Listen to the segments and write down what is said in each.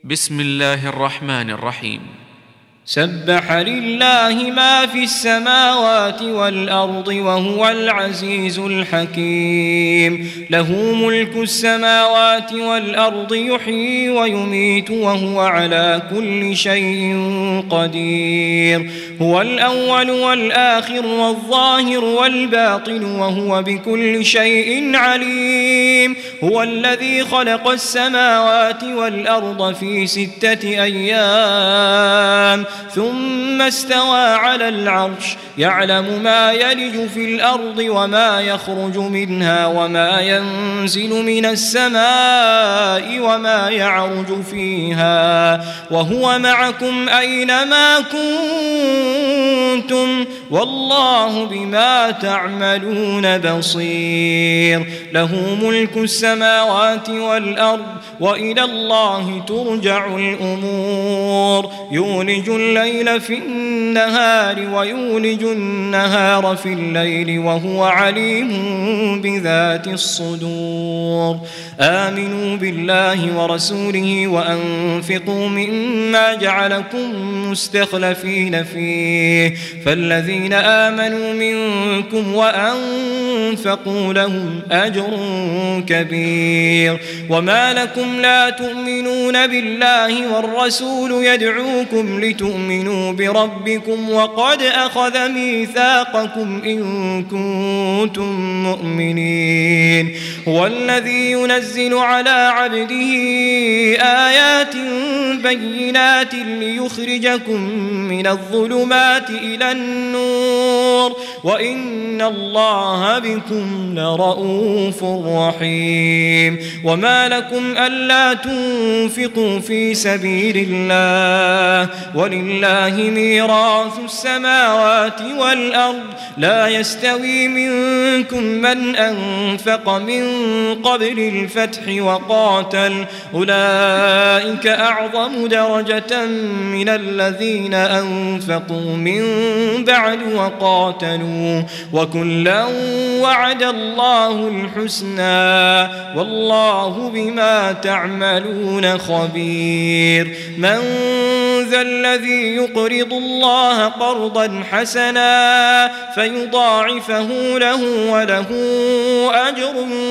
بسم الله الرحمن الرحيم. سبح لله ما في السماوات والأرض وهو العزيز الحكيم. له ملك السماوات والأرض يحيي ويميت وهو على كل شيء قدير. هو الأول والآخر والظاهر والباطن وهو بكل شيء عليم. هو الذي خلق السماوات والأرض في 6 أيام ثم استوى على العرش يعلم ما يلج في الأرض وما يخرج منها وما ينزل من السماء وما يعرج فيها وهو معكم أينما كنتم والله بما تعملون بصير. له ملك السماوات والأرض وإلى الله ترجع الأمور. يولج الليل في النهار ويولج النهار في الليل وهو عليم بذات الصدور. آمنوا بالله ورسوله وأنفقوا مما جعلكم مستخلفين فيه فالذين آمنوا منكم وأنفقوا لهم أجر كبير. وما لكم لا تؤمنون بالله والرسول يدعوكم لتؤمنوا بربكم وقد أخذ ميثاقكم إن كنتم مؤمنين. هو الذي ينزل على عبده آيات بينات ليخرجكم من الظلمات إلى النور وإن الله بكم لرؤوف رحيم. وما لكم ألا تنفقوا في سبيل الله ولله ميراث السماوات والأرض لا يستوي منكم من أنفق من قبل الفتح وقاتل أولئك أعظم درجة من الذين أنفقوا من بعد وقاتلوا وكلا وعد الله الحسنى والله بما تعملون خبير. من ذا الذي يقرض الله قرضا حسنا فيضاعفه له وله أجر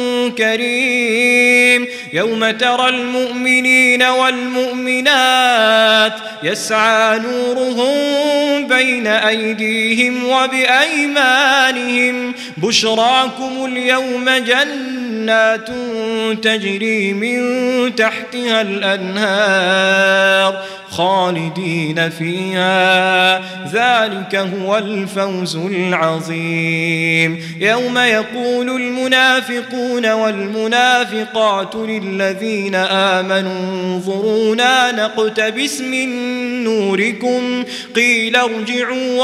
كريم. يوم ترى المؤمنين والمؤمنات يسعى نورهم بين أيديهم وبأيمانهم بشراكم اليوم جنات تجري من تحتها الأنهار خالدين فيها ذلك هو الفوز العظيم. يوم يقول المنافقون والمنافقات للذين آمنوا انظرونا نقتبس من نوركم قيل ارجعوا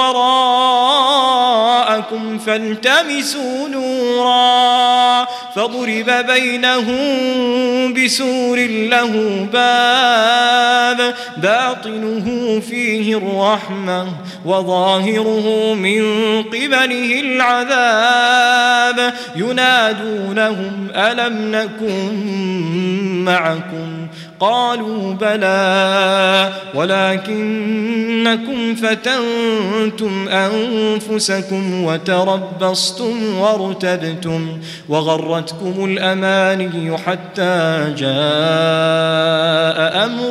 وراءكم فالتمسوا نورا فضرب بينهم بسور له باب باطنه فيه الرحمة وظاهره من قبله العذاب ينادونهم ألم نكن معكم قالوا بلى ولكنكم فتنتم أنفسكم وتربصتم وارتبتم وغرتكم الأماني حتى جاء أمر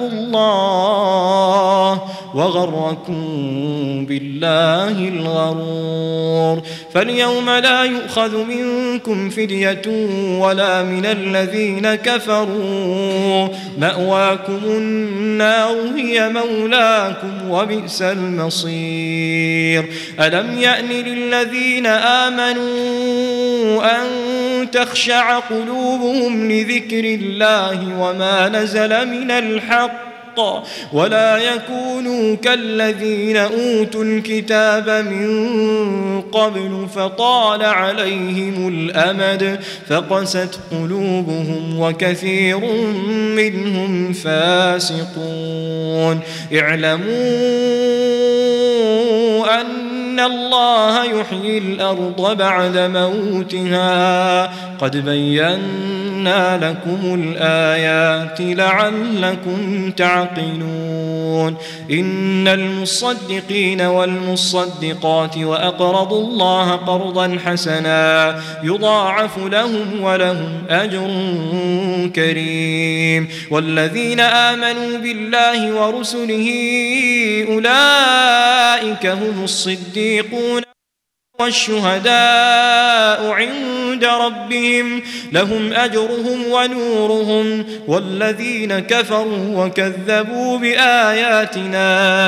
الله وغركم بالله الغرور. فاليوم لا يؤخذ منكم فدية ولا من الذين كفروا مأواكم النار هي مولاكم وبئس المصير. ألم يأن للذين آمنوا أن تخشع قلوبهم لذكر الله وما نزل من الحق ولا يكونوا كالذين أوتوا الكتاب من قبل فطال عليهم الأمد فقست قلوبهم وكثير منهم فاسقون. اعلموا أن أن الله يحيي الأرض بعد موتها قد بينا لكم الآيات لعلكم تعقلون إن المصدقين والمصدقات وأقرضوا الله قرضا حسنا يضاعف لهم ولهم أجر كريم والذين آمنوا بالله ورسله أولئك هم الصديقون والشهداء عند ربهم لهم أجرهم ونورهم والذين كفروا وكذبوا بآياتنا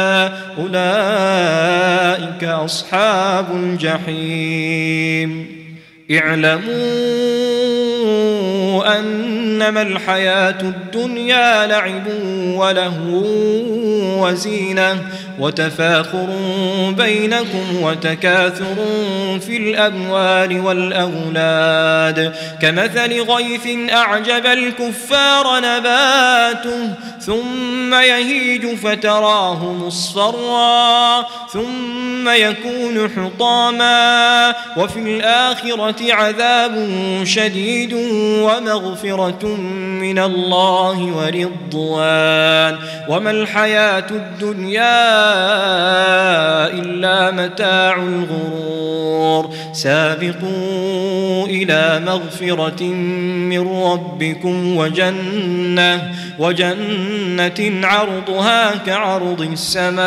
أولئك أصحاب الجحيم اعلموا أنما الحياة الدنيا لعب ولهو وزينة وتفاخر بينكم وتكاثر في الأموال والأولاد كمثل غيث أعجب الكفار نباته ثم يهيج فتراه مصفرا ثم يكون حطاما وفي الآخرة عذاب شديد ومغفرة من الله ورضوان وما الحياة الدنيا إلا متاع الغرور سابقوا إلى مغفرة من ربكم وجنة عرضها كعرض السماء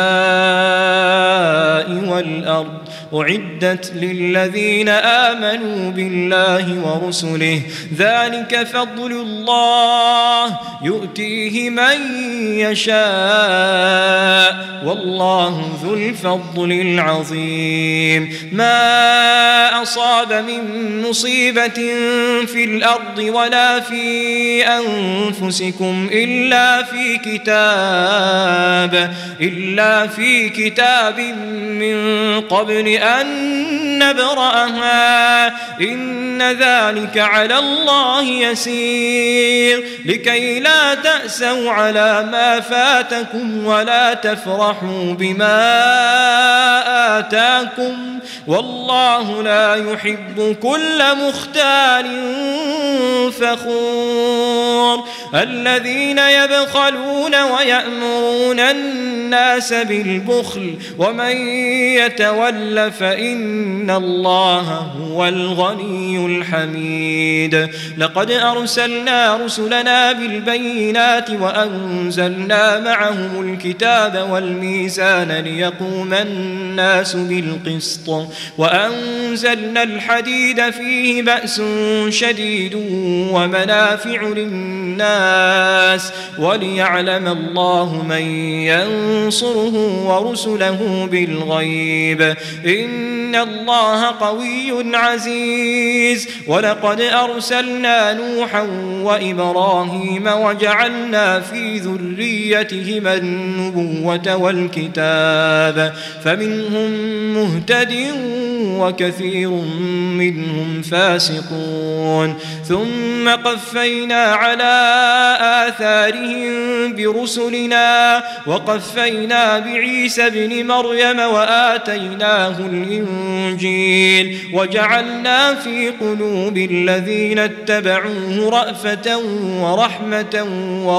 والأرض أعدت للذين آمنوا بالله ورسله ذلك فضل الله يؤتيه من يشاء والله ذو الفضل العظيم ما أصاب من مصيبة في الأرض ولا في أنفسكم إلا في كتاب من قبل أن نبرأها إن ذلك على الله يسير لكي لا تأسوا على ما فاتكم ولا تفرحوا بما آتاكم والله لا يحب كل مختال فخور الذين يبخلون ويأمرون الناس بالبخل ومن يتول فإن الله هو الغني الحميد لقد أرسلنا رسلنا بالبينات وأنزلنا معهم الكتاب والميزان ليقوم الناس بالقسط وأنزلنا الحديد فيه بأس شديد ومنافع للناس وليعلم الله من ينصره ورسله بالغيب إن الله قوي عزيز ولقد أرسلنا نوحا وإبراهيم وجعلنا في ذريتهما النبوة والكتاب فمنهم مهتد وكثير منهم فاسقون ثم قفينا على آثارهم برسلنا وقفينا بعيسى ابن مريم وآتيناه الإنجيل وجعلنا في قلوب الذين اتبعوه رأفة ورحمة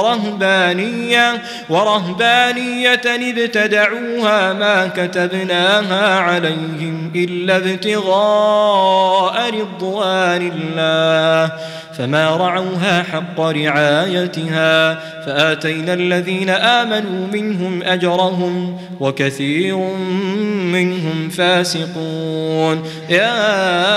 ورهبانية ابتدعوها ما كتبناها عليهم إلا ابتغاء رضوان الله فما رعوها حق رعايتها فآتينا الذين آمنوا منهم أجرهم وكثير منهم فاسقون يا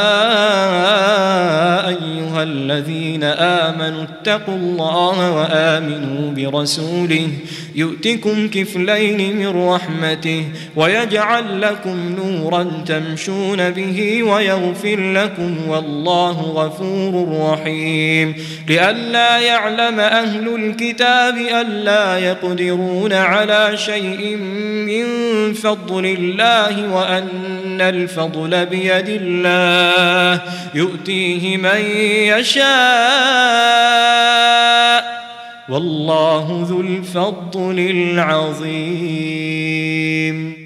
أيها الذين آمنوا اتقوا الله وآمنوا برسوله يؤتكم كفلين من رحمته ويجعل لكم نورا تمشون به ويغفر لكم والله غفور رحيم لئلا يعلم أهل الكتاب ألا يقدرون على شيء من فضل الله وأن الفضل بيد الله يؤتيه من يشاء والله ذو الفضل العظيم